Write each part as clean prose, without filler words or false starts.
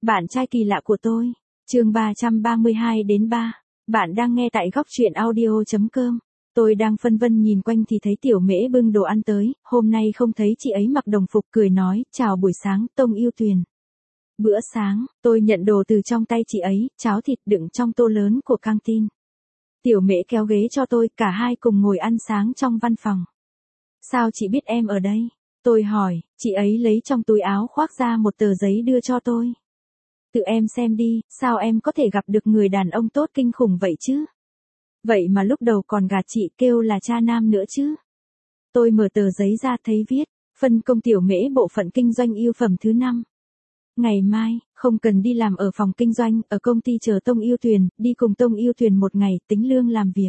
Bạn trai kỳ lạ của tôi. Chương 332 đến 3. Bạn đang nghe tại góc truyện audio.com. Tôi đang phân vân nhìn quanh thì thấy Tiểu Mễ bưng đồ ăn tới, hôm nay không thấy chị ấy mặc đồng phục, cười nói, chào buổi sáng, Tông Yêu Tuyền. Bữa sáng, tôi nhận đồ từ trong tay chị ấy, cháo thịt đựng trong tô lớn của căng tin. Tiểu Mễ kéo ghế cho tôi, cả hai cùng ngồi ăn sáng trong văn phòng. Sao chị biết em ở đây? Tôi hỏi, chị ấy lấy trong túi áo khoác ra một tờ giấy đưa cho tôi. Tự em xem đi, sao em có thể gặp được người đàn ông tốt kinh khủng vậy chứ? Vậy mà lúc đầu còn gạt chị, kêu là cha nam nữa chứ. Tôi mở tờ giấy ra thấy viết, phân công Tiểu Mễ bộ phận kinh doanh yêu phẩm thứ 5. Ngày mai, không cần đi làm ở phòng kinh doanh, ở công ty chờ Tông Yêu Tuyền, đi cùng Tông Yêu Tuyền một ngày, tính lương làm việc.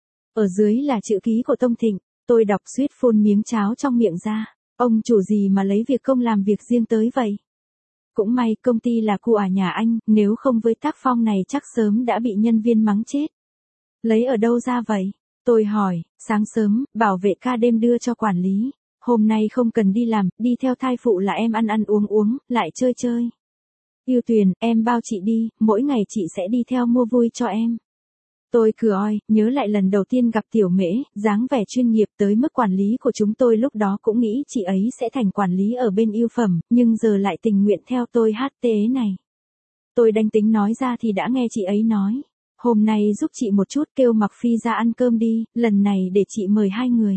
Ở dưới là chữ ký của Tông Thịnh, tôi đọc suýt phun miếng cháo trong miệng ra. Ông chủ gì mà lấy việc công làm việc riêng tới vậy? Cũng may công ty là của nhà anh, nếu không với tác phong này chắc sớm đã bị nhân viên mắng chết. Lấy ở đâu ra vậy? Tôi hỏi, sáng sớm, bảo vệ ca đêm đưa cho quản lý. Hôm nay không cần đi làm, đi theo thai phụ là em ăn uống, lại chơi. Yêu Tuyền, em bao chị đi, mỗi ngày chị sẽ đi theo mua vui cho em. Tôi cười oi, nhớ lại lần đầu tiên gặp Tiểu Mễ, dáng vẻ chuyên nghiệp tới mức quản lý của chúng tôi lúc đó cũng nghĩ chị ấy sẽ thành quản lý ở bên yêu phẩm, nhưng giờ lại tình nguyện theo tôi HTE này. Tôi đanh tính nói ra thì đã nghe chị ấy nói, hôm nay giúp chị một chút, kêu Mặc Phi ra ăn cơm đi, lần này để chị mời 2 người.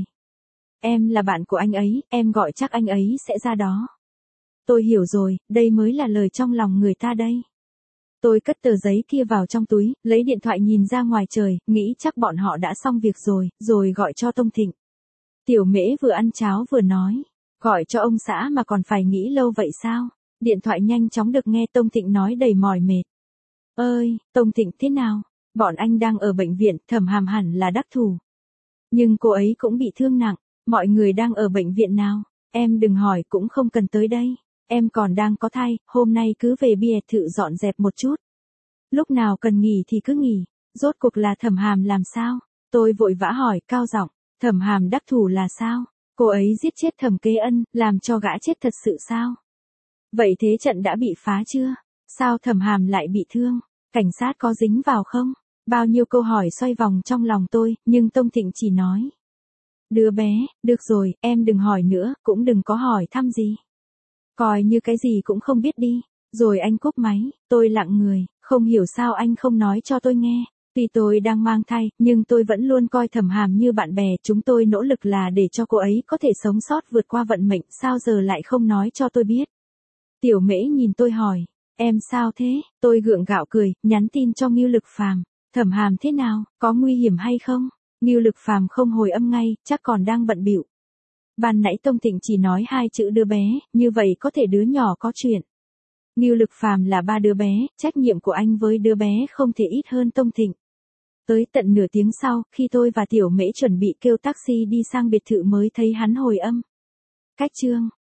Em là bạn của anh ấy, em gọi chắc anh ấy sẽ ra đó. Tôi hiểu rồi, đây mới là lời trong lòng người ta đây. Tôi cất tờ giấy kia vào trong túi, lấy điện thoại nhìn ra ngoài trời, nghĩ chắc bọn họ đã xong việc rồi gọi cho Tông Thịnh. Tiểu Mễ vừa ăn cháo vừa nói, gọi cho ông xã mà còn phải nghĩ lâu vậy sao? Điện thoại nhanh chóng được nghe Tông Thịnh nói đầy mỏi mệt. Ơi, Tông Thịnh thế nào? Bọn anh đang ở bệnh viện, Thẩm Hàm hẳn là đắc thủ. Nhưng cô ấy cũng bị thương nặng, mọi người đang ở bệnh viện nào? Em đừng hỏi, cũng không cần tới đây. Em còn đang có thai, hôm nay cứ về biệt thự dọn dẹp một chút. Lúc nào cần nghỉ thì cứ nghỉ, rốt cuộc là Thẩm Hàm làm sao? Tôi vội vã hỏi, cao giọng, Thẩm Hàm đắc thủ là sao? Cô ấy giết chết Thẩm Kế Ân, làm cho gã chết thật sự sao? Vậy thế trận đã bị phá chưa? Sao Thẩm Hàm lại bị thương? Cảnh sát có dính vào không? Bao nhiêu câu hỏi xoay vòng trong lòng tôi, nhưng Tông Thịnh chỉ nói. Đứa bé, được rồi, em đừng hỏi nữa, cũng đừng có hỏi thăm gì. Coi như cái gì cũng không biết đi. Rồi anh cúp máy, tôi lặng người, không hiểu sao anh không nói cho tôi nghe. Tuy tôi đang mang thai, nhưng tôi vẫn luôn coi Thẩm Hàm như bạn bè, chúng tôi nỗ lực là để cho cô ấy có thể sống sót vượt qua vận mệnh, sao giờ lại không nói cho tôi biết. Tiểu Mễ nhìn tôi hỏi, em sao thế? Tôi gượng gạo cười, nhắn tin cho Ngưu Lực Phàm, Thẩm Hàm thế nào, có nguy hiểm hay không? Ngưu Lực Phàm không hồi âm ngay, chắc còn đang bận bịu. Ban nãy Tông Thịnh chỉ nói 2 chữ đứa bé, như vậy có thể đứa nhỏ có chuyện. Ngưu Lực Phàm là 3 đứa bé, trách nhiệm của anh với đứa bé không thể ít hơn Tông Thịnh. Tới tận nửa tiếng sau, khi tôi và Tiểu Mễ chuẩn bị kêu taxi đi sang biệt thự mới thấy hắn hồi âm. Cách chương